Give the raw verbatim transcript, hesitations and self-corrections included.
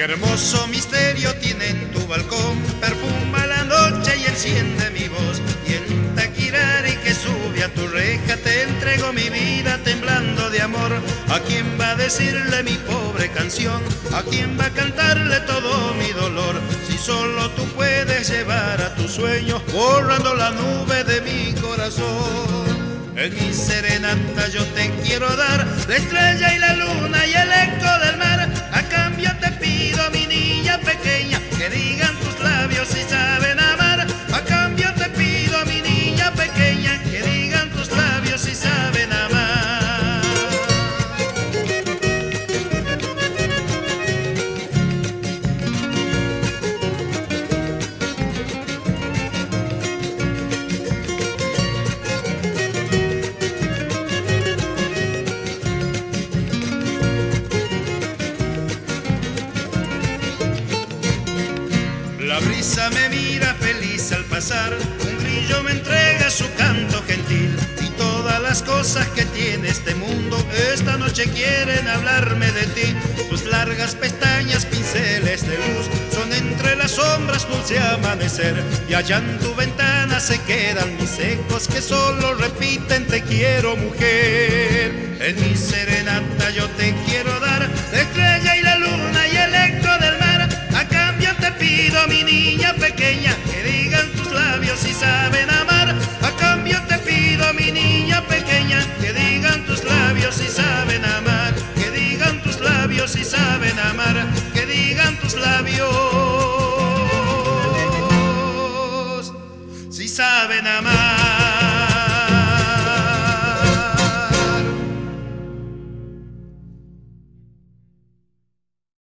hermoso misterio tiene en tu balcón, perfuma la noche y enciende mi voz. Y en Taquirari que sube a tu reja te entrego mi vida temblando de amor. ¿A quién va a decirle mi pobre canción? ¿A quién va a cantarle todo mi dolor? Si solo tú puedes llevar a tus sueños borrando la nube de mi corazón. En mi serenata yo te quiero dar la estrella y la luna y el eco del mar. A cambio te pido, mi niña pequeña, que digan tus labios si saben amar. A cambio te pido, mi niña pequeña, que digan tus labios si saben amar. La brisa me mira feliz al pasar, un grillo me entrega su canto gentil. Y todas las cosas que tiene este mundo esta noche quieren hablarme de ti. Tus largas pestañas, pinceles de luz, son entre las sombras dulce amanecer. Y allá en tu ventana se quedan mis ecos que solo repiten te quiero mujer. En mi serenata yo te quiero dar la estrella y la luna y el eco del mar. A cambio te pido, mi niña pequeña, que digan tus labios si saben amar. A cambio te pido, mi niña pequeña, que digan tus labios si saben amar. Que digan tus labios si saben amar. Que digan tus labios si saben amar.